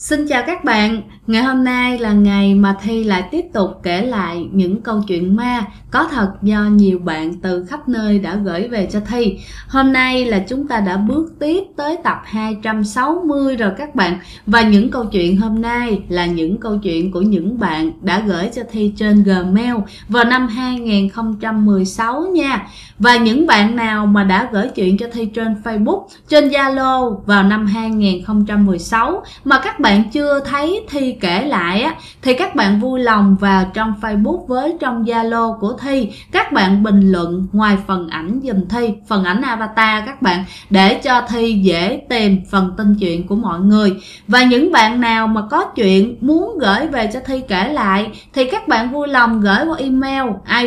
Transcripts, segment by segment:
Xin chào các bạn, ngày hôm nay là ngày mà Thi lại tiếp tục kể lại những câu chuyện ma có thật do nhiều bạn từ khắp nơi đã gửi về cho Thi. Hôm nay là chúng ta đã bước tiếp tới tập 260 rồi các bạn. Và những câu chuyện hôm nay là những câu chuyện của những bạn đã gửi cho Thi trên Gmail vào năm 2016 nha. Và những bạn nào mà đã gửi chuyện cho Thi trên Facebook, trên Zalo vào năm 2016 mà các bạn chưa thấy Thi kể lại á, thì các bạn vui lòng vào trong Facebook với trong Zalo của Thi, các bạn bình luận ngoài phần ảnh giùm Thi, phần ảnh avatar các bạn, để cho Thi dễ tìm phần tin chuyện của mọi người. Và những bạn nào mà có chuyện muốn gửi về cho Thi kể lại thì các bạn vui lòng gửi qua email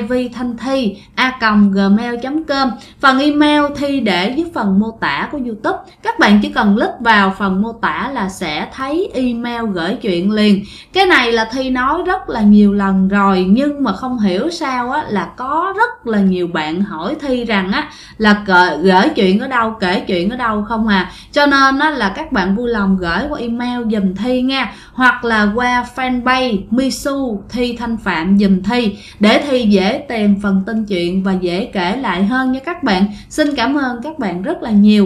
ivthanhthi@gmail.com. Phần email Thi để dưới phần mô tả của YouTube, các bạn chỉ cần click vào phần mô tả là sẽ thấy email gửi chuyện liền. Cái này là Thi nói rất là nhiều lần rồi, nhưng mà không hiểu sao á, là có rất là nhiều bạn hỏi Thi rằng á, là gửi chuyện ở đâu, kể chuyện ở đâu không à. Cho nên á, là các bạn vui lòng gửi qua email giùm Thi nha, hoặc là qua fanpage Misu Thi Thanh Phạm giùm Thi, để Thi dễ tìm phần tin chuyện và dễ kể lại hơn nha các bạn. Xin cảm ơn các bạn rất là nhiều.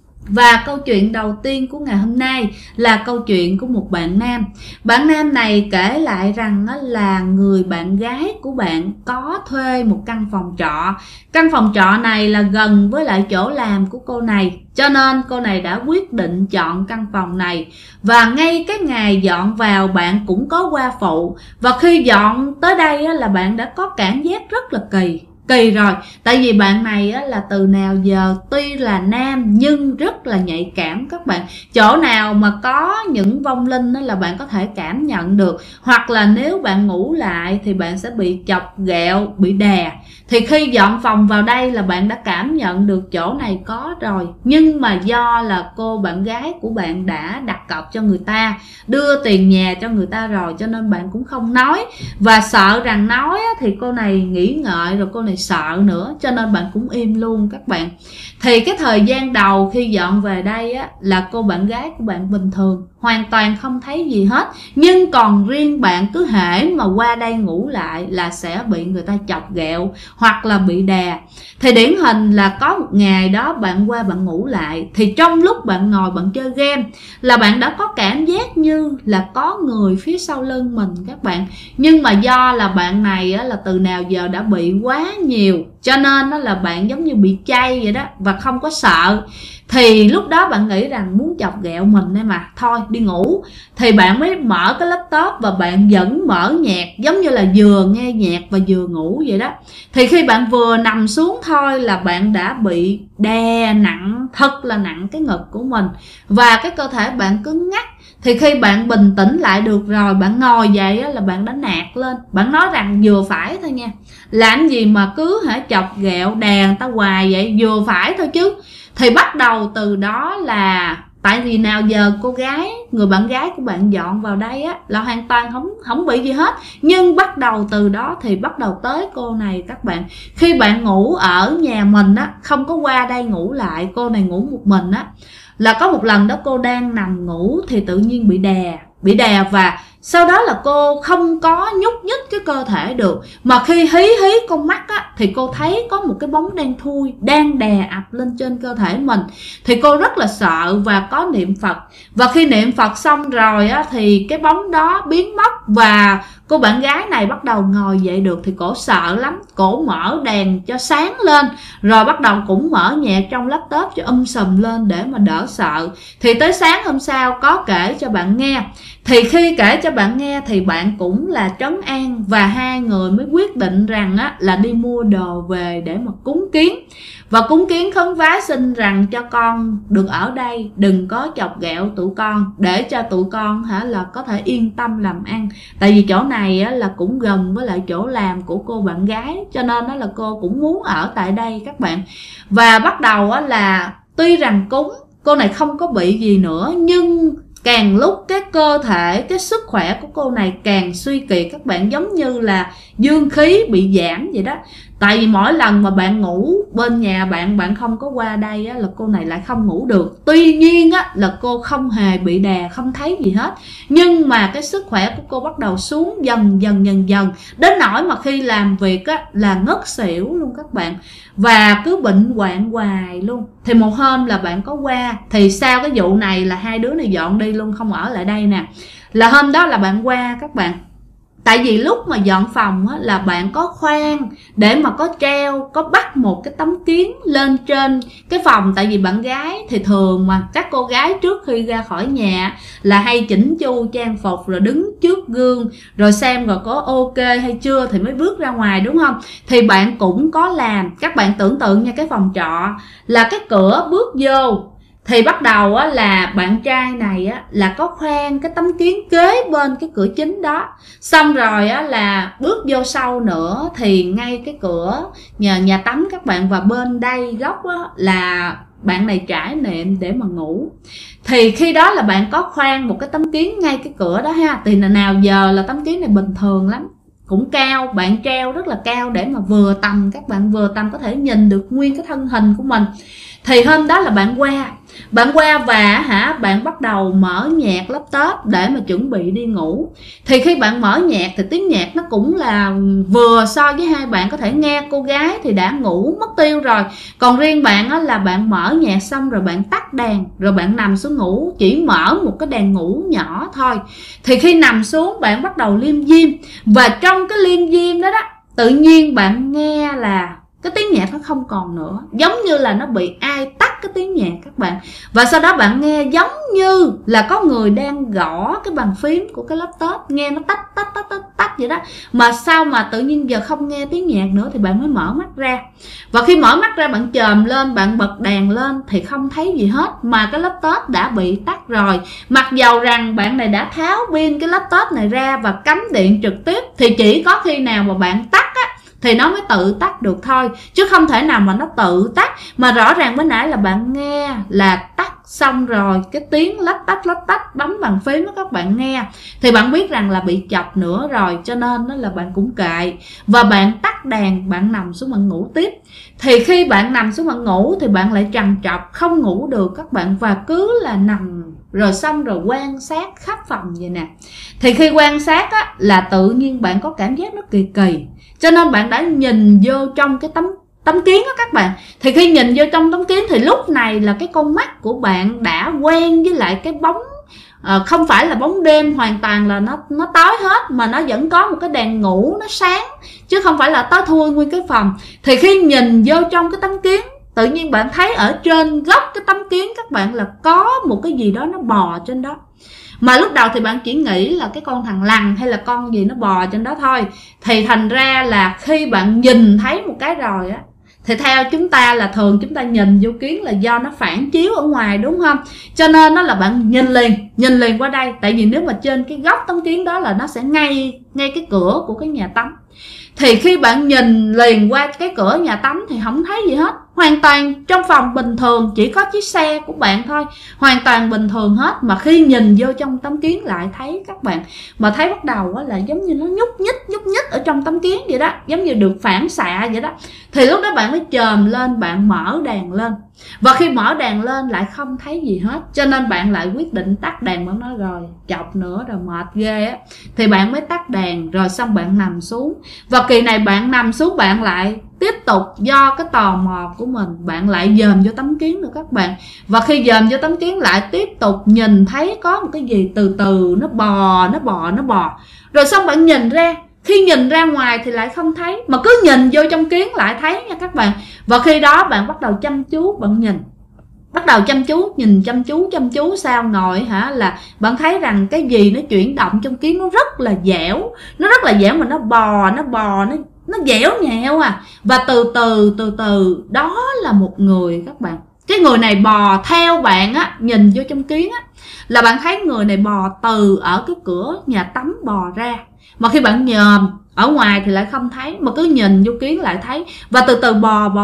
Và câu chuyện đầu tiên của ngày hôm nay là câu chuyện của một bạn nam. Bạn nam này kể lại rằng là người bạn gái của bạn có thuê một căn phòng trọ. Căn phòng trọ này là gần với lại chỗ làm của cô này, cho nên cô này đã quyết định chọn căn phòng này. Và ngay cái ngày dọn vào bạn cũng có qua phụ. Và khi dọn tới đây là bạn đã có cảm giác rất là kỳ rồi. Tại vì bạn này là từ nào giờ tuy là nam nhưng rất là nhạy cảm các bạn. Chỗ nào mà có những vong linh là bạn có thể cảm nhận được. Hoặc là nếu bạn ngủ lại thì bạn sẽ bị chọc ghẹo, bị đè. Thì khi dọn phòng vào đây là bạn đã cảm nhận được chỗ này có rồi. Nhưng mà do là cô bạn gái của bạn đã đặt cọc cho người ta, đưa tiền nhà cho người ta rồi, cho nên bạn cũng không nói. Và sợ rằng nói thì cô này nghĩ ngợi, rồi cô này sợ nữa, cho nên bạn cũng im luôn các bạn. Thì cái thời gian đầu khi dọn về đây á, là cô bạn gái của bạn bình thường, hoàn toàn không thấy gì hết. Nhưng còn riêng bạn cứ hễ mà qua đây ngủ lại là sẽ bị người ta chọc ghẹo hoặc là bị đè. Thì điển hình là có một ngày đó bạn qua bạn ngủ lại, thì trong lúc bạn ngồi bạn chơi game là bạn đã có cảm giác như là có người phía sau lưng mình các bạn. Nhưng mà do là bạn này á, là từ nào giờ đã bị quá nhiều, cho nên là bạn giống như bị chay vậy đó, và không có sợ. Thì lúc đó bạn nghĩ rằng muốn chọc ghẹo mình em mà, thôi đi ngủ. Thì bạn mới mở cái laptop và bạn vẫn mở nhạc, giống như là vừa nghe nhạc và vừa ngủ vậy đó. Thì khi bạn vừa nằm xuống thôi là bạn đã bị đè nặng, thật là nặng cái ngực của mình, và cái cơ thể bạn cứng ngắc. Thì khi bạn bình tĩnh lại được rồi, bạn ngồi dậy là bạn đã nạt lên. Bạn nói rằng vừa phải thôi nha, làm gì mà cứ chọc ghẹo đè người ta hoài vậy, vừa phải thôi chứ. Thì bắt đầu từ đó là, tại vì nào giờ cô gái, người bạn gái của bạn dọn vào đây á, là hoàn toàn không bị gì hết. Nhưng bắt đầu từ đó thì bắt đầu tới cô này các bạn. Khi bạn ngủ ở nhà mình á, không có qua đây ngủ lại, cô này ngủ một mình á, là có một lần đó cô đang nằm ngủ thì tự nhiên bị đè và sau đó là cô không có nhúc nhích cái cơ thể được. Mà khi hí con mắt á, thì cô thấy có một cái bóng đen thui đang đè ập lên trên cơ thể mình. Thì cô rất là sợ và có niệm Phật. Và khi niệm Phật xong rồi á, thì cái bóng đó biến mất. Và cô bạn gái này bắt đầu ngồi dậy được. Thì cổ sợ lắm, cổ mở đèn cho sáng lên, rồi bắt đầu cũng mở nhạc trong laptop cho sùm lên để mà đỡ sợ. Thì tới sáng hôm sau có kể cho bạn nghe. Thì khi kể cho bạn nghe thì bạn cũng là trấn an, và hai người mới quyết định rằng á, là đi mua đồ về để mà cúng kiến. Và cúng kiến khấn vái xin rằng cho con được ở đây, đừng có chọc ghẹo tụi con, để cho tụi con là có thể yên tâm làm ăn. Tại vì chỗ này á, là cũng gần với lại chỗ làm của cô bạn gái, cho nên đó là cô cũng muốn ở tại đây các bạn. Và bắt đầu á, là tuy rằng cúng, cô này không có bị gì nữa, nhưng càng lúc cái cơ thể, cái sức khỏe của cô này càng suy kiệt các bạn, giống như là dương khí bị giảm vậy đó. Tại vì mỗi lần mà bạn ngủ bên nhà bạn, bạn không có qua đây á, là cô này lại không ngủ được. Tuy nhiên á, là cô không hề bị đè, không thấy gì hết, nhưng mà cái sức khỏe của cô bắt đầu xuống dần dần đến nỗi mà khi làm việc á, là ngất xỉu luôn các bạn, và cứ bệnh hoạn hoài luôn. Thì một hôm là bạn có qua, thì sau cái vụ này là hai đứa này dọn đi luôn, không ở lại đây nè. Là hôm đó là bạn qua các bạn, tại vì lúc mà dọn phòng á, là bạn có khoan để mà có treo, có bắt một cái tấm kiến lên trên cái phòng. Tại vì bạn gái thì thường mà các cô gái trước khi ra khỏi nhà là hay chỉnh chu trang phục, rồi đứng trước gương rồi xem rồi có ok hay chưa thì mới bước ra ngoài, đúng không? Thì bạn cũng có làm. Các bạn tưởng tượng nha, cái phòng trọ là cái cửa bước vô thì bắt đầu á, là bạn trai này á, là có khoan cái tấm kiến kế bên cái cửa chính đó. Xong rồi á, là bước vô sâu nữa thì ngay cái cửa nhà tắm các bạn, và bên đây góc á, là bạn này trải nệm để mà ngủ. Thì khi đó là bạn có khoan một cái tấm kiến ngay cái cửa đó ha. Thì nào giờ là tấm kiến này bình thường lắm, cũng cao, bạn treo rất là cao để mà vừa tầm, các bạn vừa tầm có thể nhìn được nguyên cái thân hình của mình. Thì hôm đó là bạn qua và bạn bắt đầu mở nhạc laptop để mà chuẩn bị đi ngủ. Thì khi bạn mở nhạc thì tiếng nhạc nó cũng là vừa so với hai bạn có thể nghe. Cô gái thì đã ngủ mất tiêu rồi, còn riêng bạn á, là bạn mở nhạc xong rồi bạn tắt đàn, rồi bạn nằm xuống ngủ, chỉ mở một cái đàn ngủ nhỏ thôi. Thì khi nằm xuống bạn bắt đầu liêm diêm, và trong cái liêm diêm đó tự nhiên bạn nghe là cái tiếng nhạc nó không còn nữa, giống như là nó bị ai tắt cái tiếng nhạc các bạn. Và sau đó bạn nghe giống như là có người đang gõ cái bàn phím của cái laptop, nghe nó tách vậy đó. Mà sao mà tự nhiên giờ không nghe tiếng nhạc nữa thì bạn mới mở mắt ra. Và khi mở mắt ra bạn chồm lên, bạn bật đèn lên thì không thấy gì hết, mà cái laptop đã bị tắt rồi. Mặc dầu rằng bạn này đã tháo pin cái laptop này ra và cắm điện trực tiếp, thì chỉ có khi nào mà bạn tắt á thì nó mới tự tắt được thôi, chứ không thể nào mà nó tự tắt. Mà rõ ràng mới nãy là bạn nghe là tắt xong rồi, cái tiếng lách tách bấm bàn phím đó các bạn nghe, thì bạn biết rằng là bị chập nữa rồi, cho nên đó là bạn cũng kệ và bạn tắt đèn, bạn nằm xuống bạn ngủ tiếp. Thì khi bạn nằm xuống bạn ngủ thì bạn lại trằn trọc không ngủ được các bạn, và cứ là nằm rồi xong rồi quan sát khắp phòng vậy nè. Thì khi quan sát á, là tự nhiên bạn có cảm giác nó kỳ kỳ, cho nên bạn đã nhìn vô trong cái tấm kiến đó các bạn. Thì khi nhìn vô trong tấm kiến thì lúc này là cái con mắt của bạn đã quen với lại cái bóng, không phải là bóng đêm hoàn toàn là nó tối hết, mà nó vẫn có một cái đèn ngủ nó sáng, chứ không phải là tối thui nguyên cái phòng. Thì khi nhìn vô trong cái tấm kiến, tự nhiên bạn thấy ở trên góc cái tấm kiến các bạn là có một cái gì đó nó bò trên đó. Mà lúc đầu thì bạn chỉ nghĩ là cái con thằn lằn hay là con gì nó bò trên đó thôi. Thì thành ra là khi bạn nhìn thấy một cái rồi á, thì theo chúng ta là thường chúng ta nhìn vô kiến là do nó phản chiếu ở ngoài, đúng không? Cho nên nó là bạn nhìn liền qua đây. Tại vì nếu mà trên cái góc tấm kiến đó là nó sẽ ngay cái cửa của cái nhà tắm. Thì khi bạn nhìn liền qua cái cửa nhà tắm thì không thấy gì hết, hoàn toàn trong phòng bình thường, chỉ có chiếc xe của bạn thôi, hoàn toàn bình thường hết. Mà khi nhìn vô trong tấm kiến lại thấy các bạn, mà thấy bắt đầu là giống như nó nhúc nhích ở trong tấm kiến vậy đó, giống như được phản xạ vậy đó. Thì lúc đó bạn mới chồm lên, bạn mở đèn lên, và khi mở đèn lên lại không thấy gì hết, cho nên bạn lại quyết định tắt đèn. Bạn nói rồi chọc nữa rồi, mệt ghê á, thì bạn mới tắt đèn, rồi xong bạn nằm xuống. Và kỳ này bạn nằm xuống, bạn lại tiếp tục do cái tò mò của mình, bạn lại dòm vô tấm kiến nữa các bạn. Và khi dòm vô tấm kiến lại tiếp tục nhìn thấy có một cái gì từ từ nó bò. Rồi xong bạn nhìn ra, khi nhìn ra ngoài thì lại không thấy, mà cứ nhìn vô trong kiến lại thấy nha các bạn. Và khi đó bạn bắt đầu chăm chú, bạn nhìn, bắt đầu chăm chú sao ngồi là bạn thấy rằng cái gì nó chuyển động trong kiến nó rất là dẻo, mà nó bò, nó dẻo nhẹo và từ từ đó là một người các bạn. Cái người này bò theo bạn á, nhìn vô trong kiến á, là bạn thấy người này bò từ ở cái cửa nhà tắm bò ra. Mà khi bạn nhòm ở ngoài thì lại không thấy, mà cứ nhìn vô kiến lại thấy. Và từ từ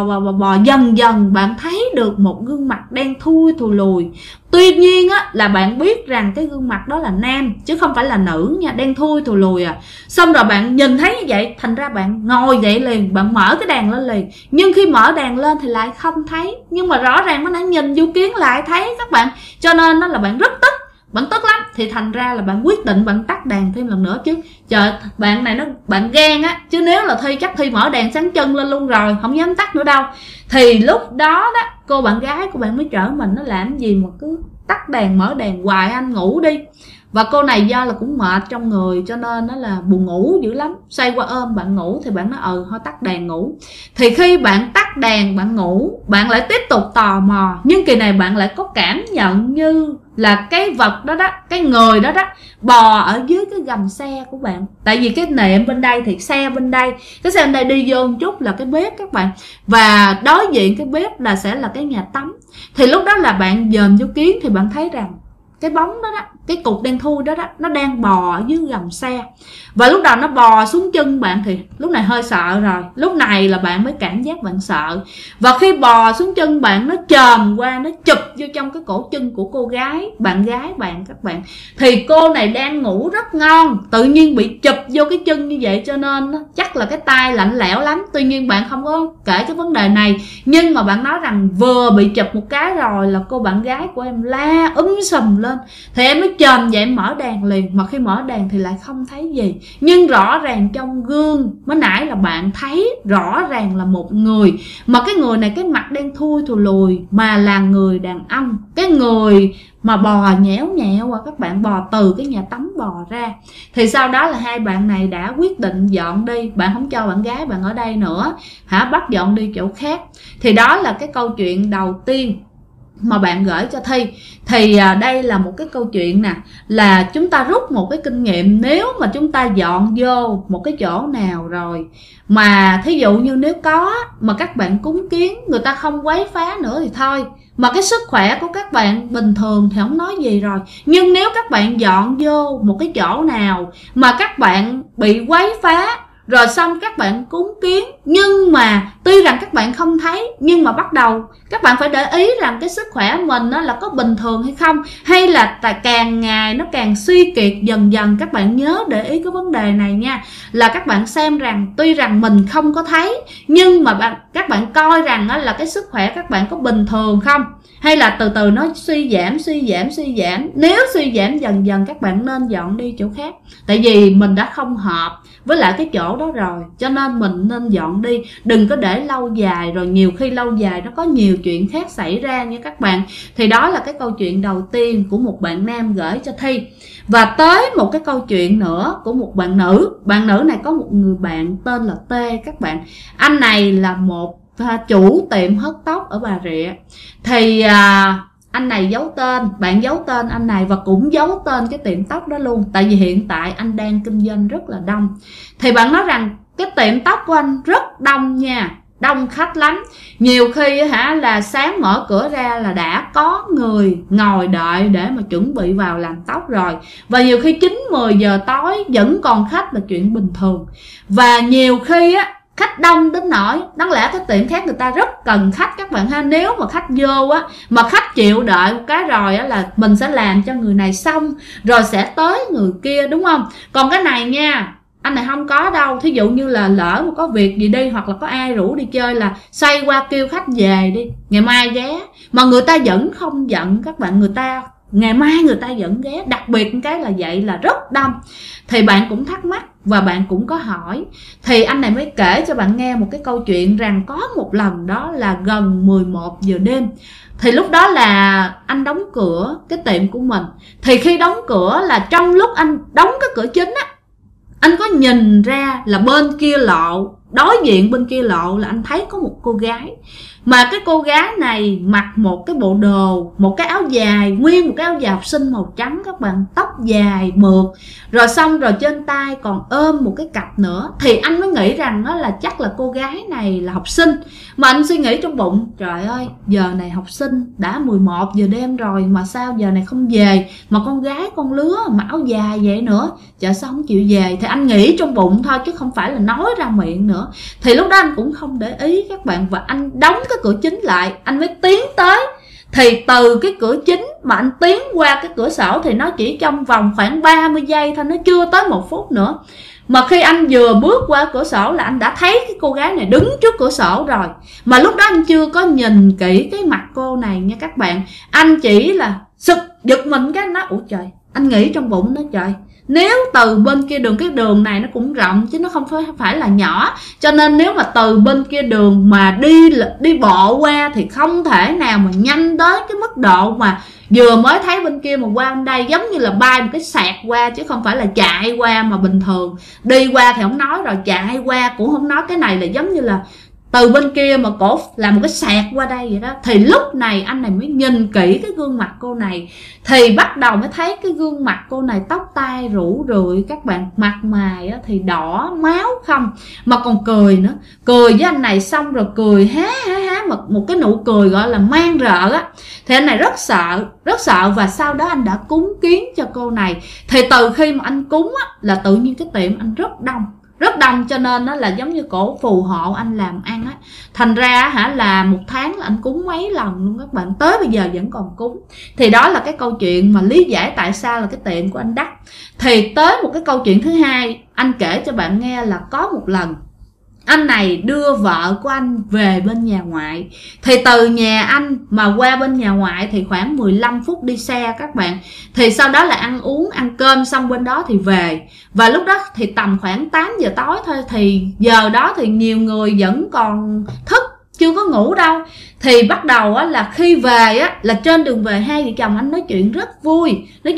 bò dần dần bạn thấy được một gương mặt đen thui thù lùi. Tuy nhiên á, là bạn biết rằng cái gương mặt đó là nam chứ không phải là nữ nha, đen thui thù lùi à. Xong rồi bạn nhìn thấy như vậy, thành ra bạn ngồi dậy liền, bạn mở cái đèn lên liền. Nhưng khi mở đèn lên thì lại không thấy, nhưng mà rõ ràng nó đã nhìn vô kiến lại thấy các bạn. Cho nên nó là bạn rất tức, bạn tức lắm, thì thành ra là bạn quyết định bạn tắt đèn thêm lần nữa chứ. Trời, bạn này bạn ghen á, chứ nếu là Thi chắc Thi mở đèn sáng chân lên luôn rồi, không dám tắt nữa đâu. Thì lúc đó đó, cô bạn gái của bạn mới trở mình, nó làm gì mà cứ tắt đèn mở đèn hoài, anh ngủ đi. Và cô này do là cũng mệt trong người cho nên nó là buồn ngủ dữ lắm. Xoay qua ôm bạn ngủ thì bạn nói thôi tắt đèn ngủ. Thì khi bạn tắt đèn bạn ngủ, bạn lại tiếp tục tò mò. Nhưng kỳ này bạn lại có cảm nhận như là cái vật đó đó, cái người đó đó bò ở dưới cái gầm xe của bạn. Tại vì cái nệm bên đây thì xe bên đây, cái xe bên đây đi vô một chút là cái bếp các bạn. Và đối diện cái bếp là sẽ là cái nhà tắm. Thì lúc đó là bạn dòm vô kiến thì bạn thấy rằng cái bóng đó đó, cái cục đen thui đó đó, nó đang bò ở dưới gầm xe. Và lúc đầu nó bò xuống chân bạn thì lúc này hơi sợ rồi. Lúc này là bạn mới cảm giác bạn sợ. Và khi bò xuống chân bạn, nó chồm qua, nó chụp vô trong cái cổ chân của cô gái, bạn gái bạn các bạn. Thì cô này đang ngủ rất ngon, tự nhiên bị chụp vô cái chân như vậy, cho nên chắc là cái tay lạnh lẽo lắm. Tuy nhiên bạn không có kể cái vấn đề này, nhưng mà bạn nói rằng vừa bị chụp một cái rồi là cô bạn gái của em la sùm lên. Thì em mới chồm vậy, em mở đèn liền. Mà khi mở đèn thì lại không thấy gì. Nhưng rõ ràng trong gương mới nãy là bạn thấy rõ ràng là một người. Mà cái người này cái mặt đen thui thù lùi, mà là người đàn ông. Cái người mà bò nhẽo nhẽo các bạn, bò từ cái nhà tắm bò ra. Thì sau đó là hai bạn này đã quyết định dọn đi. Bạn không cho bạn gái bạn ở đây nữa, bắt dọn đi chỗ khác. Thì đó là cái câu chuyện đầu tiên mà bạn gửi cho Thi. Thì đây là một cái câu chuyện nè, là chúng ta rút một cái kinh nghiệm. Nếu mà chúng ta dọn vô một cái chỗ nào rồi mà thí dụ như nếu có mà các bạn cúng kiến, người ta không quấy phá nữa thì thôi, mà cái sức khỏe của các bạn bình thường thì không nói gì rồi. Nhưng nếu các bạn dọn vô một cái chỗ nào mà các bạn bị quấy phá, rồi xong các bạn cúng kiến, nhưng mà tuy rằng các bạn không thấy, nhưng mà bắt đầu các bạn phải để ý rằng cái sức khỏe mình là có bình thường hay không, hay là càng ngày nó càng suy kiệt dần dần. Các bạn nhớ để ý cái vấn đề này nha, là các bạn xem rằng tuy rằng mình không có thấy, nhưng mà các bạn coi rằng là cái sức khỏe các bạn có bình thường không, hay là từ từ nó suy giảm. Nếu suy giảm dần dần các bạn nên dọn đi chỗ khác. Tại vì mình đã không hợp với lại cái chỗ đó rồi, cho nên mình nên dọn đi. Đừng có để lâu dài, rồi nhiều khi lâu dài nó có nhiều chuyện khác xảy ra nha các bạn. Thì đó là cái câu chuyện đầu tiên của một bạn nam gửi cho Thi. Và tới một cái câu chuyện nữa của một bạn nữ. Bạn nữ này có một người bạn tên là T các bạn. Anh này là một chủ tiệm hớt tóc ở Bà Rịa. Thì anh này giấu tên, bạn giấu tên anh này và cũng giấu tên cái tiệm tóc đó luôn. Tại vì hiện tại anh đang kinh doanh rất là đông. Thì bạn nói rằng cái tiệm tóc của anh rất đông nha, đông khách lắm. Nhiều khi là sáng mở cửa ra là đã có người ngồi đợi để mà chuẩn bị vào làm tóc rồi. Và nhiều khi 9-10 giờ tối vẫn còn khách là chuyện bình thường. Và nhiều khi khách đông đến nỗi đáng lẽ cái tiệm khác người ta rất cần khách các bạn ha. Nếu mà khách vô mà khách chịu đợi một cái rồi là mình sẽ làm cho người này xong rồi sẽ tới người kia, đúng không? Còn cái này nha, anh này không có đâu. Thí dụ như là lỡ mà có việc gì đi, hoặc là có ai rủ đi chơi là xoay qua kêu khách về đi, ngày mai ghé. Mà người ta vẫn không giận các bạn, người ta ngày mai người ta vẫn ghé. Đặc biệt cái là vậy là rất đông. Thì bạn cũng thắc mắc và bạn cũng có hỏi. Thì anh này mới kể cho bạn nghe một cái câu chuyện rằng có một lần đó là gần 11 giờ đêm. Thì lúc đó là anh đóng cửa cái tiệm của mình. Thì khi đóng cửa là trong lúc anh đóng cái cửa chính anh có nhìn ra là bên kia lộ đối diện bên kia lộ là anh thấy có một cô gái, mà cái cô gái này mặc một cái bộ đồ, một cái áo dài, nguyên một cái áo dài học sinh màu trắng các bạn, tóc dài mượt, rồi xong rồi trên tay còn ôm một cái cặp nữa. Thì anh mới nghĩ rằng đó là chắc là cô gái này là học sinh. Mà anh suy nghĩ trong bụng, trời ơi, giờ này học sinh đã 11 giờ đêm rồi mà sao giờ này không về, mà con gái con lứa mà áo dài vậy nữa, trời sao không chịu về. Thì anh nghĩ trong bụng thôi chứ không phải là nói ra miệng nữa. Thì lúc đó anh cũng không để ý các bạn, và anh đóng cái cửa chính lại, anh mới tiến tới. Thì từ cái cửa chính mà anh tiến qua cái cửa sổ thì nó chỉ trong vòng khoảng 30 giây thôi, nó chưa tới 1 phút nữa. Mà khi anh vừa bước qua cửa sổ là anh đã thấy cái cô gái này đứng trước cửa sổ rồi. Mà lúc đó anh chưa có nhìn kỹ cái mặt cô này nha các bạn. Anh chỉ là sực giật mình cái anh nói, ủa trời, anh nghĩ trong bụng nó, trời, nếu từ bên kia đường, cái đường này nó cũng rộng chứ nó không phải là nhỏ, cho nên nếu mà từ bên kia đường mà đi bộ qua thì không thể nào mà nhanh tới cái mức độ mà vừa mới thấy bên kia mà qua bên đây, giống như là bay một cái sạc qua chứ không phải là chạy qua. Mà bình thường đi qua thì không nói rồi, chạy qua cũng không nói, cái này là giống như là từ bên kia mà cổ làm một cái sạc qua đây vậy đó. Thì lúc này anh này mới nhìn kỹ cái gương mặt cô này, thì bắt đầu mới thấy cái gương mặt cô này tóc tai rủ rượi các bạn, mặt mày thì đỏ máu không, mà còn cười nữa, cười với anh này xong rồi cười há một cái nụ cười gọi là man rợ á. Thì anh này rất sợ, và sau đó anh đã cúng kiến cho cô này. Thì từ khi mà anh cúng á là tự nhiên cái tiệm anh rất đông, cho nên nó là giống như cổ phù hộ anh làm ăn á. Thành ra là 1 tháng là anh cúng mấy lần luôn các bạn, tới bây giờ vẫn còn cúng. Thì đó là cái câu chuyện mà lý giải tại sao là cái tiệm của anh đắt. Thì tới một cái câu chuyện thứ hai anh kể cho bạn nghe là có một lần anh này đưa vợ của anh về bên nhà ngoại. Thì từ nhà anh mà qua bên nhà ngoại thì khoảng 15 phút đi xe các bạn. Thì sau đó là ăn uống, ăn cơm xong bên đó thì về. Và lúc đó thì tầm khoảng 8 giờ tối thôi. Thì giờ đó thì nhiều người vẫn còn thức, chưa có ngủ đâu. Thì bắt đầu á, là khi về á, là trên đường về hai vợ chồng anh nói chuyện rất vui.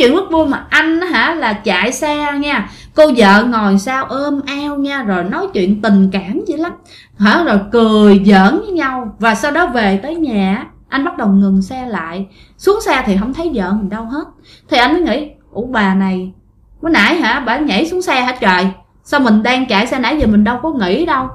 Mà anh là chạy xe nha, cô vợ ngồi sau ôm eo nha, rồi nói chuyện tình cảm dữ lắm rồi cười giỡn với nhau. Và sau đó về tới nhà anh bắt đầu ngừng xe lại, xuống xe thì không thấy vợ mình đâu hết. Thì anh mới nghĩ, ủa bà này mới nãy bà nhảy xuống xe hả trời, sao mình đang chạy xe nãy giờ mình đâu có nghĩ đâu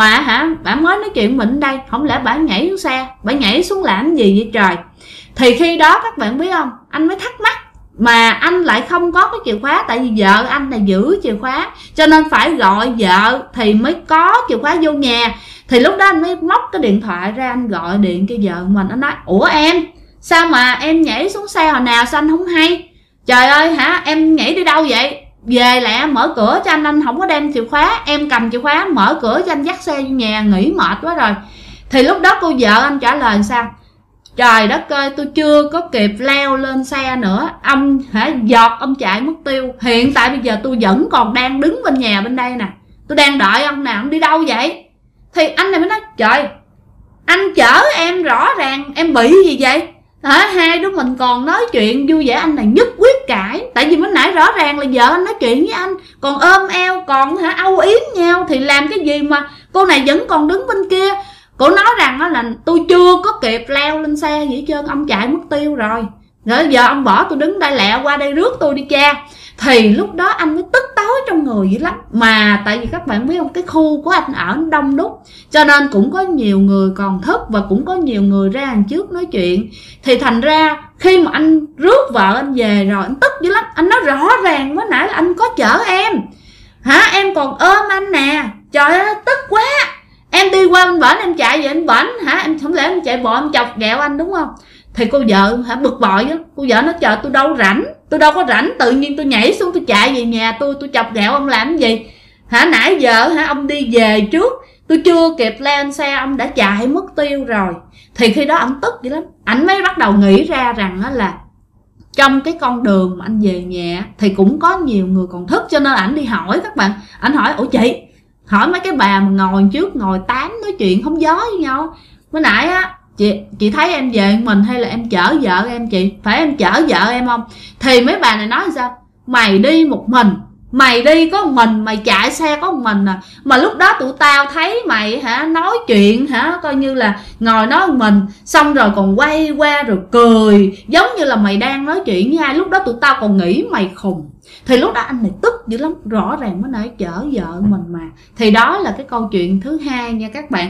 mà bà mới nói chuyện mình đây, không lẽ bà nhảy xuống xe, bà nhảy xuống làm gì vậy trời. Thì khi đó các bạn biết không, anh mới thắc mắc, mà anh lại không có cái chìa khóa, tại vì vợ anh là giữ chìa khóa, cho nên phải gọi vợ thì mới có chìa khóa vô nhà. Thì lúc đó anh mới móc cái điện thoại ra, anh gọi điện cho vợ mình, anh nói, ủa em, sao mà em nhảy xuống xe hồi nào sao anh không hay, trời ơi em nhảy đi đâu vậy, về lại mở cửa cho anh không có đem chìa khóa, em cầm chìa khóa mở cửa cho anh dắt xe vô nhà, nghỉ mệt quá rồi. Thì lúc đó cô vợ anh trả lời sao, trời đất ơi, tôi chưa có kịp leo lên xe nữa, ông giọt ông chạy mất tiêu. Hiện tại bây giờ tôi vẫn còn đang đứng bên nhà bên đây nè, tôi đang đợi ông nè, ông đi đâu vậy? Thì anh này mới nói, trời, anh chở em rõ ràng em bị gì vậy? Hai đứa mình còn nói chuyện vui vẻ, anh này nhất quyết cãi. Tại vì mới nãy rõ ràng là vợ anh nói chuyện với anh, còn ôm eo, còn âu yếm nhau, thì làm cái gì mà cô này vẫn còn đứng bên kia. Cô nói rằng là tôi chưa có kịp leo lên xe gì hết trơn, ông chạy mất tiêu rồi giờ ông bỏ tôi đứng đây lẹ qua đây rước tôi đi cha. Thì lúc đó anh mới tức tối trong người dữ lắm. Mà tại vì các bạn biết không, cái khu của anh ở đông đúc, cho nên cũng có nhiều người còn thức, và cũng có nhiều người ra hàng trước nói chuyện. Thì thành ra khi mà anh rước vợ anh về rồi, anh tức dữ lắm. Anh nói rõ ràng mới nãy là anh có chở em, em còn ôm anh nè, trời ơi tức quá. Em đi qua bên bển em chạy về anh bển em không lẽ em chạy bộ em chọc ghẹo anh đúng không? Thì cô vợ bực bội á, cô vợ nói, trời, tôi đâu có rảnh, tự nhiên tôi nhảy xuống tôi chạy về nhà tôi chọc ghẹo ông làm cái gì? Nãy giờ ông đi về trước, tôi chưa kịp lên xe ông đã chạy mất tiêu rồi. Thì khi đó anh tức vậy lắm, anh mới bắt đầu nghĩ ra rằng là trong cái con đường mà anh về nhà thì cũng có nhiều người còn thức, cho nên anh đi hỏi các bạn. Anh hỏi, ủa chị, hỏi mấy cái bà mà ngồi trước ngồi tám nói chuyện không gió với nhau, mới nãy chị thấy em về mình hay là em chở vợ em, chị phải em chở vợ em không? Thì mấy bà này nói sao, mày đi một mình Mày đi có một mình, mày chạy xe có một mình à, mà lúc đó tụi tao thấy mày nói chuyện coi như là ngồi nói một mình, xong rồi còn quay qua rồi cười giống như là mày đang nói chuyện với ai. Lúc đó tụi tao còn nghĩ mày khùng. Thì lúc đó anh này tức dữ lắm, rõ ràng mới nãy chở vợ mình mà. Thì đó là cái câu chuyện thứ hai nha các bạn.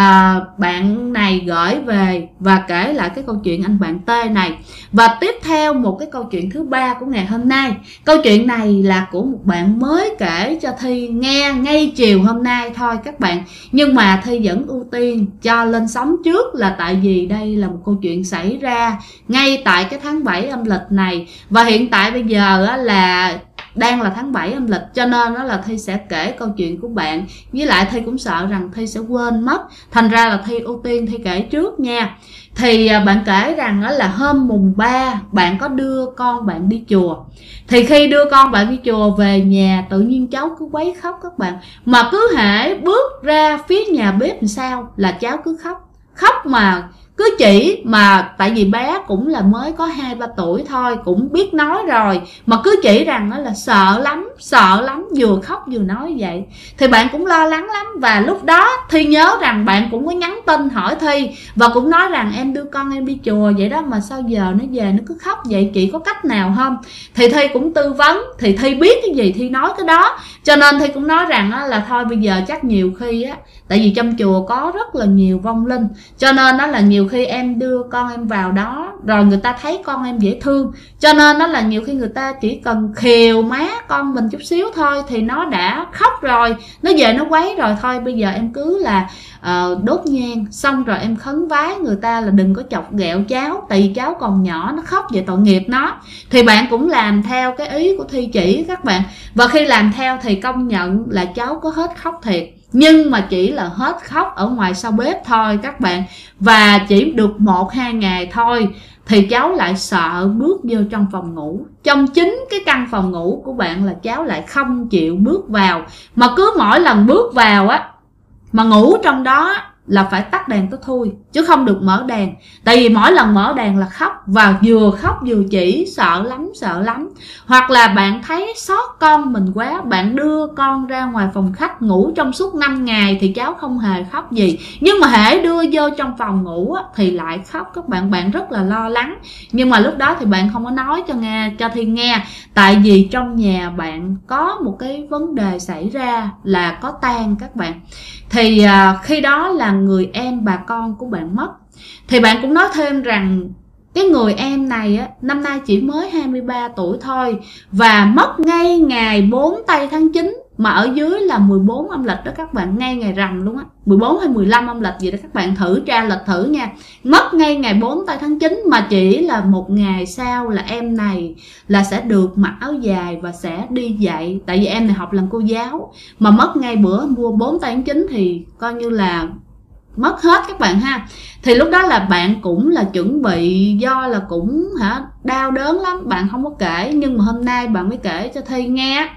Bạn này gửi về và kể lại cái câu chuyện anh bạn T này. Và tiếp theo một cái câu chuyện thứ ba của ngày hôm nay. Câu chuyện này là của một bạn mới kể cho Thi nghe ngay chiều hôm nay thôi các bạn. Nhưng mà Thi vẫn ưu tiên cho lên sóng trước là tại vì đây là một câu chuyện xảy ra ngay tại cái tháng 7 âm lịch này. Và hiện tại bây giờ là đang là tháng 7 âm lịch, cho nên đó là Thi sẽ kể câu chuyện của bạn. Với lại Thi cũng sợ rằng Thi sẽ quên mất, thành ra là Thi ưu tiên Thi kể trước nha. Thì bạn kể rằng đó là hôm mùng 3 bạn có đưa con bạn đi chùa. Thì khi đưa con bạn đi chùa về nhà, tự nhiên cháu cứ quấy khóc các bạn. Mà cứ hễ bước ra phía nhà bếp làm sao là cháu cứ khóc. Khóc mà cứ chỉ mà tại vì bé cũng là mới có 2-3 tuổi thôi, cũng biết nói rồi, mà cứ chỉ rằng đó là sợ lắm, vừa khóc vừa nói vậy. Thì bạn cũng lo lắng lắm. Và lúc đó Thi nhớ rằng bạn cũng có nhắn tin hỏi Thi và cũng nói rằng em đưa con em đi chùa vậy đó, mà sao giờ nó về nó cứ khóc vậy, chị có cách nào không? Thì Thi cũng tư vấn, thì Thi biết cái gì Thi nói cái đó. Cho nên Thi cũng nói rằng là thôi bây giờ chắc nhiều khi tại vì trong chùa có rất là nhiều vong linh, cho nên đó là nhiều khi em đưa con em vào đó rồi người ta thấy con em dễ thương, cho nên đó là nhiều khi người ta chỉ cần khều má con mình chút xíu thôi thì nó đã khóc rồi, nó về nó quấy rồi. Thôi bây giờ em cứ là đốt nhang xong rồi em khấn vái người ta là đừng có chọc ghẹo cháu, tại vì cháu còn nhỏ nó khóc về tội nghiệp nó. Thì bạn cũng làm theo cái ý của Thi chỉ các bạn. Và khi làm theo thì công nhận là cháu có hết khóc thiệt, nhưng mà chỉ là hết khóc ở ngoài sau bếp thôi các bạn. Và chỉ được 1-2 ngày thôi thì cháu lại sợ bước vô trong phòng ngủ. Trong chính cái căn phòng ngủ của bạn là cháu lại không chịu bước vào. Mà cứ mỗi lần bước vào mà ngủ trong đó là phải tắt đèn tối thui, chứ không được mở đèn. Tại vì mỗi lần mở đèn là khóc, và vừa khóc vừa chỉ, sợ lắm. Hoặc là bạn thấy xót con mình quá, bạn đưa con ra ngoài phòng khách ngủ trong suốt 5 ngày thì cháu không hề khóc gì. Nhưng mà hễ đưa vô trong phòng ngủ thì lại khóc các bạn. Bạn rất là lo lắng. Nhưng mà lúc đó thì bạn không có nói cho Thi nghe. Tại vì trong nhà bạn có một cái vấn đề xảy ra là có tang các bạn. Thì khi đó là người em bà con của bạn mất. Thì bạn cũng nói thêm rằng cái người em này năm nay chỉ mới 23 tuổi thôi, và mất ngay ngày 4 tây tháng 9, mà ở dưới là 14 âm lịch đó các bạn, ngay ngày rằm luôn 14 hay 15 âm lịch gì đó các bạn thử tra lịch thử nha. Mất ngay ngày 4 tây tháng 9, mà chỉ là một ngày sau là em này là sẽ được mặc áo dài và sẽ đi dạy. Tại vì em này học làm cô giáo, mà mất ngay bữa mua 4 tây tháng 9 thì coi như là mất hết các bạn ha. Thì lúc đó là bạn cũng là chuẩn bị, do là cũng đau đớn lắm, bạn không có kể. Nhưng mà hôm nay bạn mới kể cho Thi nghe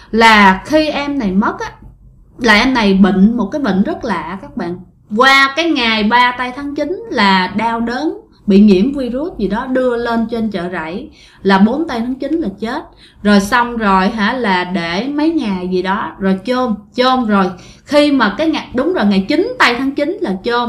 là khi em này mất là em này bệnh một cái bệnh rất lạ các bạn. Qua cái ngày 3 tây tháng 9 là đau đớn, bị nhiễm virus gì đó, đưa lên trên chợ rẫy là 4 tây tháng 9 là chết. Rồi xong rồi là để mấy ngày gì đó rồi chôn rồi. Khi mà cái ngày đúng rồi, ngày 9 tây tháng 9 là chôn.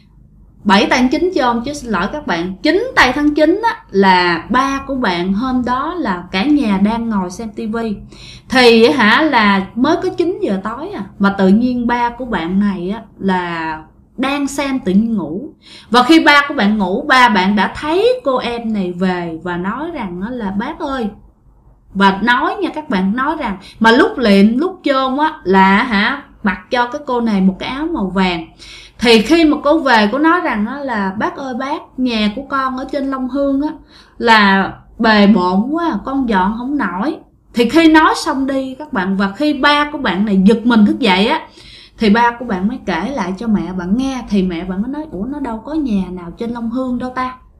7 tây tháng 9 chôn chứ, xin lỗi các bạn. 9 tây tháng 9 là ba của bạn hôm đó là cả nhà đang ngồi xem tivi. Thì là mới có 9 giờ tối mà tự nhiên ba của bạn này là đang xem tự nhiên ngủ. Và khi ba của bạn ngủ, ba bạn đã thấy cô em này về và nói rằng là bác ơi. Và nói nha các bạn, nói rằng mà lúc liệm lúc chôn là mặc cho cái cô này một cái áo màu vàng. Thì khi mà cô về, cô nói rằng là bác ơi bác, nhà của con ở trên Long Hương là bề bộn quá, con dọn không nổi. Thì khi nói xong đi các bạn, và khi ba của bạn này giật mình thức dậy thì ba của bạn mới kể lại cho mẹ bạn nghe. Thì mẹ bạn mới nói ủa nó đâu có nhà nào trên Long Hương đâu ta,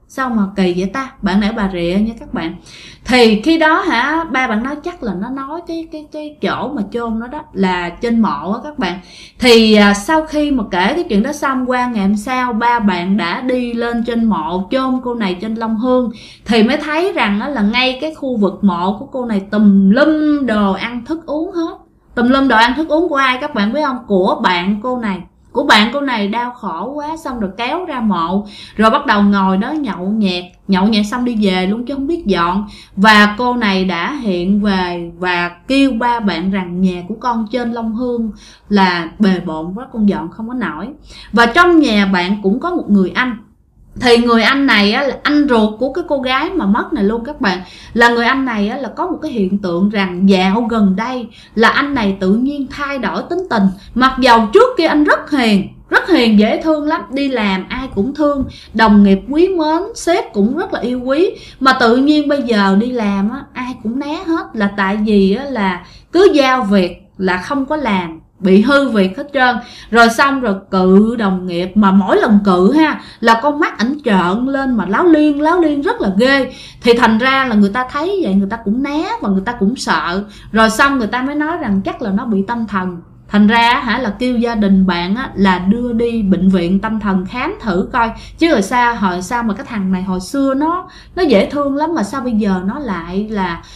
sao mà kỳ vậy ta, bạn nãy bà rịa nha các bạn. Thì khi đó hả, ba bạn nói chắc là nó nói cái chỗ mà chôn nó đó là trên mộ á các bạn. Thì sau khi mà kể cái chuyện đó xong, qua ngày hôm sau ba bạn đã đi lên trên mộ chôn cô này trên Long Hương, thì mới thấy rằng là ngay cái khu vực mộ của cô này tùm lum đồ ăn thức uống hết. Tùm lum đồ ăn thức uống của ai các bạn biết không? Của bạn cô này. Của bạn cô này đau khổ quá, xong rồi kéo ra mộ, rồi bắt đầu ngồi đó nhậu nhẹt xong đi về luôn chứ không biết dọn. Và cô này đã hiện về và kêu ba bạn rằng nhà của con trên Long Hương là bề bộn quá, con dọn không có nổi. Và trong nhà bạn cũng có một người anh. Thì người anh này á, là anh ruột của cái cô gái mà mất này luôn các bạn. Là người anh này á, là có một cái hiện tượng rằng dạo gần đây là anh này tự nhiên thay đổi tính tình. Mặc dầu trước kia anh rất hiền dễ thương lắm, đi làm ai cũng thương, đồng nghiệp quý mến, sếp cũng rất là yêu quý. Mà tự nhiên bây giờ đi làm á, ai cũng né hết, là tại vì á, là cứ giao việc là không có làm, bị hư việc hết trơn. Rồi xong rồi cự đồng nghiệp, mà mỗi lần cự ha là con mắt ảnh trợn lên mà láo liên rất là ghê. Thì thành ra là người ta thấy vậy người ta cũng né và người ta cũng sợ. Rồi xong người ta mới nói rằng chắc là nó bị tâm thần. Thành ra hả là kêu gia đình bạn á, là đưa đi bệnh viện tâm thần khám thử coi. Chứ hồi sao mà cái thằng này hồi xưa nó dễ thương lắm, mà sao bây giờ nó lại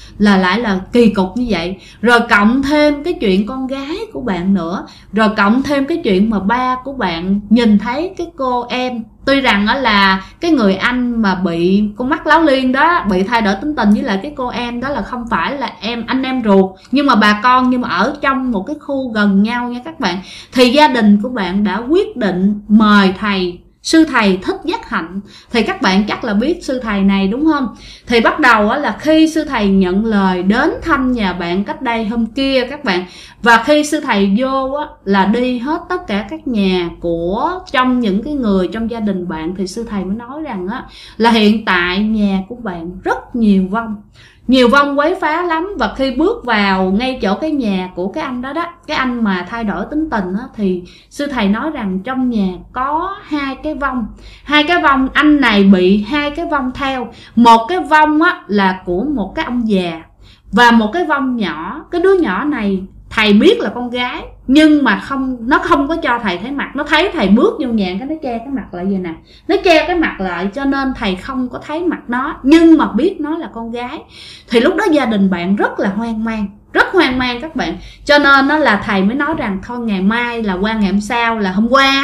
là kỳ cục như vậy. Rồi cộng thêm cái chuyện con gái của bạn nữa. Rồi cộng thêm cái chuyện mà ba của bạn nhìn thấy cái cô em, tuy rằng đó là cái người anh mà bị con mắt láo liên đó, bị thay đổi tính tình với lại cái cô em đó là không phải là anh em ruột, nhưng mà bà con, nhưng mà ở trong một cái khu gần nhau nha các bạn. Thì gia đình của bạn đã quyết định mời sư thầy Thích Giác Hạnh. Thì các bạn chắc là biết sư thầy này đúng không? Thì bắt đầu là khi sư thầy nhận lời đến thăm nhà bạn cách đây hôm kia các bạn, và khi sư thầy vô là đi hết tất cả các nhà của trong những cái người trong gia đình bạn, thì sư thầy mới nói rằng là hiện tại nhà của bạn rất nhiều vong quấy phá lắm. Và khi bước vào ngay chỗ cái nhà của cái anh đó cái anh mà thay đổi tính tình thì sư thầy nói rằng trong nhà có hai cái vong, anh này bị hai cái vong theo. Một cái vong là của một cái ông già, và một cái vong nhỏ. Cái đứa nhỏ này thầy biết là con gái, nhưng mà nó không có cho thầy thấy mặt. Nó thấy thầy bước vô nhà cái nó che cái mặt lại vậy nè, nó che cái mặt lại cho nên thầy không có thấy mặt nó, nhưng mà biết nó là con gái. Thì lúc đó gia đình bạn rất là hoang mang các bạn. Cho nên nó là thầy mới nói rằng thôi ngày mai là qua ngày hôm sau, là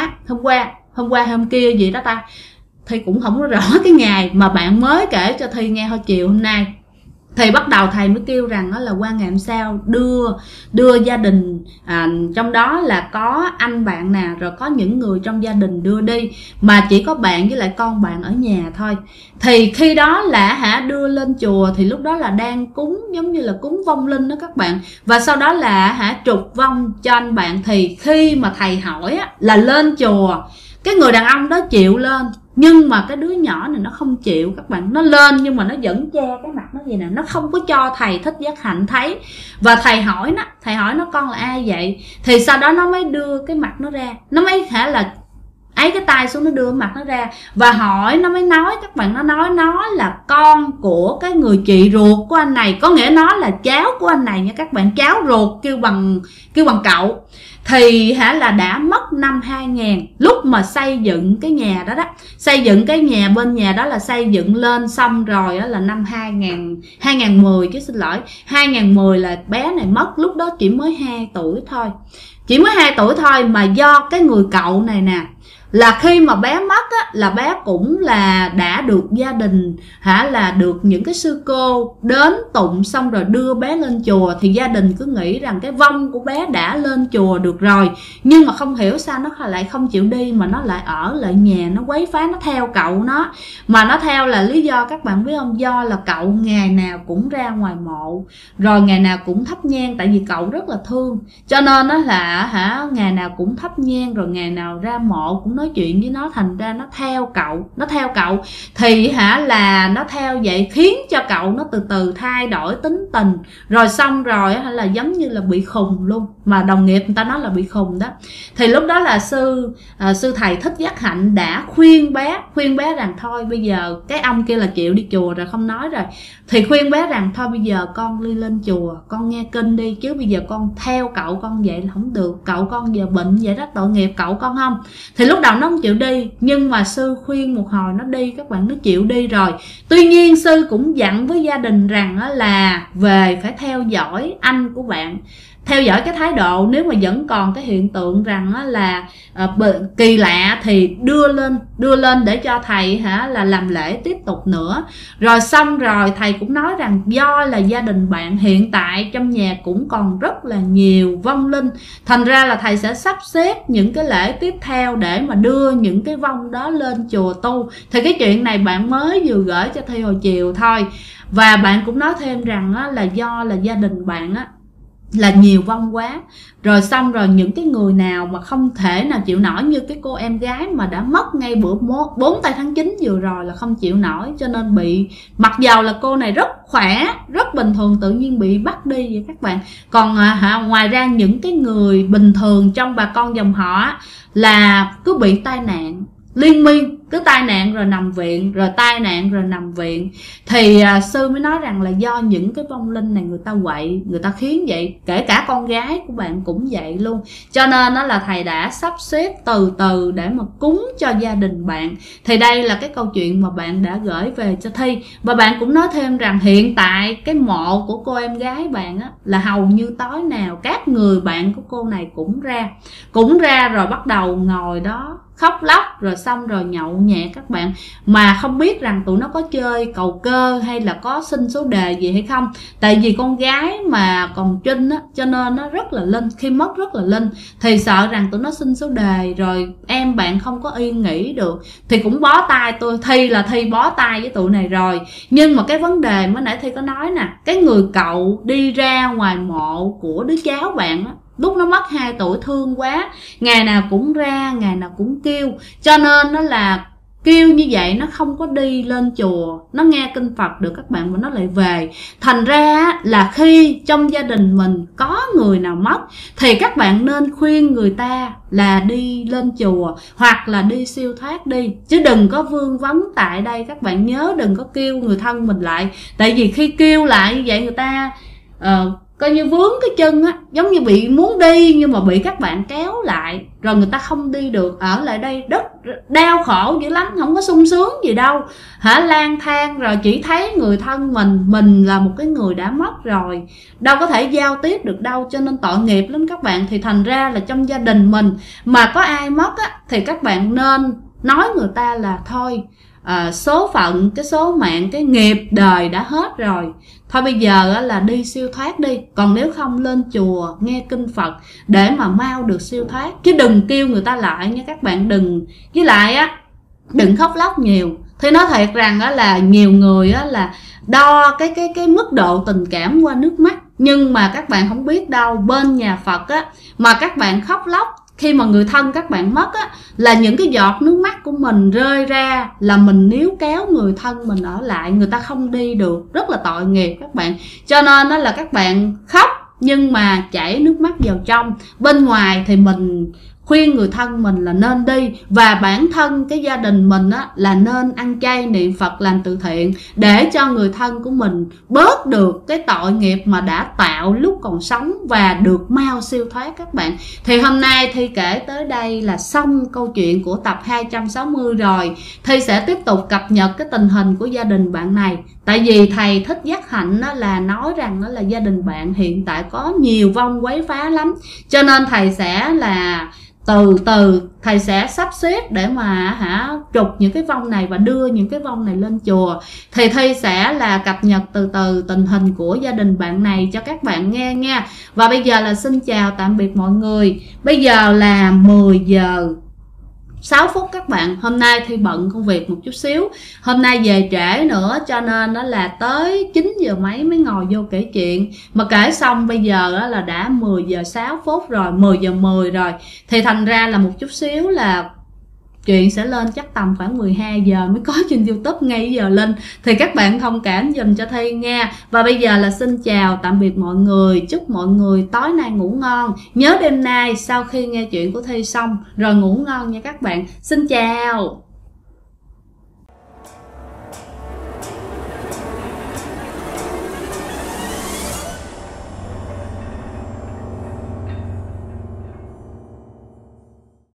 hôm qua hôm kia gì đó ta, thì cũng không có rõ cái ngày, mà bạn mới kể cho Thi nghe hồi chiều hôm nay. Thì bắt đầu thầy mới kêu rằng là qua ngày hôm sau đưa gia đình, trong đó là có anh bạn nè, rồi có những người trong gia đình đưa đi, mà chỉ có bạn với lại con bạn ở nhà thôi. Thì khi đó là đưa lên chùa, thì lúc đó là đang cúng, giống như là cúng vong linh đó các bạn. Và sau đó là trục vong cho anh bạn. Thì khi mà thầy hỏi là lên chùa, cái người đàn ông đó chịu lên, nhưng mà cái đứa nhỏ này nó không chịu các bạn. Nó lên nhưng mà nó vẫn che cái mặt nó vậy nè, nó không có cho thầy Thích Giác Hạnh thấy. Và thầy hỏi nó con là ai vậy? Thì sau đó nó mới đưa cái mặt nó ra, nó mới là ấy cái tay xuống, nó đưa mặt nó ra và hỏi. Nó mới nói các bạn, nó nói nó là con của cái người chị ruột của anh này, có nghĩa nó là cháu của anh này nha các bạn, cháu ruột, kêu bằng cậu. Thì là đã mất năm 2000, lúc mà xây dựng cái nhà đó xây dựng cái nhà bên nhà đó là xây dựng lên xong rồi là năm 2010 chứ, xin lỗi, 2010 là bé này mất. Lúc đó chỉ mới 2 tuổi thôi, mà do cái người cậu này nè, là khi mà bé mất là bé cũng là đã được gia đình là được những cái sư cô đến tụng xong rồi đưa bé lên chùa. Thì gia đình cứ nghĩ rằng cái vong của bé đã lên chùa được rồi, nhưng mà không hiểu sao nó lại không chịu đi, mà nó lại ở lại nhà, nó quấy phá, nó theo cậu nó. Mà nó theo là lý do các bạn biết không? Do là cậu ngày nào cũng ra ngoài mộ, rồi ngày nào cũng thắp nhang, tại vì cậu rất là thương, cho nên nó là ngày nào cũng thắp nhang, rồi ngày nào ra mộ cũng nói chuyện với nó. Thành ra nó theo cậu thì là nó theo vậy, khiến cho cậu nó từ từ thay đổi tính tình. Rồi xong rồi là giống như là bị khùng luôn, mà đồng nghiệp người ta nói là là bị khùng đó. Thì lúc đó là sư thầy Thích Giác Hạnh đã khuyên bé rằng thôi bây giờ cái ông kia là chịu đi chùa rồi không nói rồi, thì khuyên bé rằng thôi bây giờ con đi lên chùa con nghe kinh đi, chứ bây giờ con theo cậu con vậy là không được, cậu con giờ bệnh vậy đó, tội nghiệp cậu con không. Thì lúc đầu nó không chịu đi, nhưng mà sư khuyên một hồi nó đi, các bạn, nó chịu đi rồi. Tuy nhiên sư cũng dặn với gia đình rằng là về phải theo dõi anh của bạn, theo dõi cái thái độ, nếu mà vẫn còn cái hiện tượng rằng là kỳ lạ thì đưa lên để cho thầy là làm lễ tiếp tục nữa. Rồi xong rồi thầy cũng nói rằng do là gia đình bạn hiện tại trong nhà cũng còn rất là nhiều vong linh, thành ra là thầy sẽ sắp xếp những cái lễ tiếp theo để mà đưa những cái vong đó lên chùa tu. Thì cái chuyện này bạn mới vừa gửi cho Thi hồi chiều thôi. Và bạn cũng nói thêm rằng là do là gia đình bạn là nhiều vong quá, rồi xong rồi những cái người nào mà không thể nào chịu nổi, như cái cô em gái mà đã mất ngay bữa 4 tây tháng 9 vừa rồi là không chịu nổi, cho nên bị, mặc dầu là cô này rất khỏe rất bình thường, tự nhiên bị bắt đi vậy các bạn. Còn ngoài ra những cái người bình thường trong bà con dòng họ là cứ bị tai nạn liên miên, cứ tai nạn rồi nằm viện, rồi tai nạn rồi nằm viện. Thì sư mới nói rằng là do những cái vong linh này người ta quậy, người ta khiến vậy, kể cả con gái của bạn cũng vậy luôn. Cho nên đó là thầy đã sắp xếp từ từ để mà cúng cho gia đình bạn. Thì đây là cái câu chuyện mà bạn đã gửi về cho Thi. Và bạn cũng nói thêm rằng hiện tại cái mộ của cô em gái bạn là hầu như tối nào các người bạn của cô này cũng ra rồi bắt đầu ngồi đó khóc lóc, rồi xong rồi nhậu nhẹt các bạn, mà không biết rằng tụi nó có chơi cầu cơ hay là có xin số đề gì hay không. Tại vì con gái mà còn trinh cho nên nó rất là linh, khi mất rất là linh, thì sợ rằng tụi nó xin số đề rồi em bạn không có yên nghỉ được, thì cũng bó tay. Tôi Thi bó tay với tụi này rồi. Nhưng mà cái vấn đề mới nãy Thi có nói nè, cái người cậu đi ra ngoài mộ của đứa cháu bạn lúc nó mất 2 tuổi thương quá, ngày nào cũng ra, ngày nào cũng kêu, cho nên nó là kêu như vậy, nó không có đi lên chùa nó nghe kinh Phật được các bạn, mà nó lại về. Thành ra là khi trong gia đình mình có người nào mất thì các bạn nên khuyên người ta là đi lên chùa hoặc là đi siêu thoát đi, chứ đừng có vương vấn tại đây. Các bạn nhớ đừng có kêu người thân mình lại, tại vì khi kêu lại như vậy người ta coi như vướng cái chân giống như bị muốn đi nhưng mà bị các bạn kéo lại, rồi người ta không đi được, ở lại đây rất đau khổ dữ lắm, không có sung sướng gì đâu, lang thang rồi chỉ thấy người thân mình là một cái người đã mất rồi, đâu có thể giao tiếp được đâu, cho nên tội nghiệp lắm các bạn. Thì thành ra là trong gia đình mình mà có ai mất thì các bạn nên nói người ta là thôi, số phận, cái số mạng, cái nghiệp đời đã hết rồi, thôi bây giờ là đi siêu thoát đi, còn nếu không lên chùa nghe kinh Phật để mà mau được siêu thoát, chứ đừng kêu người ta lại nha các bạn. Đừng, với lại đừng khóc lóc nhiều. Thì nói thiệt rằng là nhiều người là đo cái mức độ tình cảm qua nước mắt, nhưng mà các bạn không biết đâu, bên nhà Phật mà các bạn khóc lóc khi mà người thân các bạn mất là những cái giọt nước mắt của mình rơi ra là mình níu kéo người thân mình ở lại, người ta không đi được, rất là tội nghiệp các bạn. Cho nên là các bạn khóc nhưng mà chảy nước mắt vào trong, bên ngoài thì mình khuyên người thân mình là nên đi, và bản thân cái gia đình mình là nên ăn chay niệm Phật làm từ thiện để cho người thân của mình bớt được cái tội nghiệp mà đã tạo lúc còn sống và được mau siêu thoát các bạn. Thì hôm nay Thi kể tới đây là xong câu chuyện của tập 260 rồi. Thi sẽ tiếp tục cập nhật cái tình hình của gia đình bạn này, tại vì thầy Thích Giác Hạnh là nói rằng là gia đình bạn hiện tại có nhiều vong quấy phá lắm, cho nên thầy sẽ là từ từ thầy sẽ sắp xếp để mà trục những cái vong này và đưa những cái vong này lên chùa. Thì Thi sẽ là cập nhật từ từ tình hình của gia đình bạn này cho các bạn nghe nha. Và bây giờ là xin chào tạm biệt mọi người. Bây giờ là 10 giờ 6 phút các bạn. Hôm nay Thi bận công việc một chút xíu, hôm nay về trễ nữa, cho nên đó là tới 9 giờ mấy mới ngồi vô kể chuyện. Mà kể xong bây giờ là đã 10 giờ 6 phút rồi, 10 giờ 10 rồi. Thì thành ra là một chút xíu là chuyện sẽ lên chắc tầm khoảng 12 giờ mới có trên YouTube ngay giờ lên, thì các bạn thông cảm dùm cho Thi nha. Và bây giờ là xin chào tạm biệt mọi người, chúc mọi người tối nay ngủ ngon. Nhớ đêm nay sau khi nghe chuyện của Thi xong rồi ngủ ngon nha các bạn. Xin chào.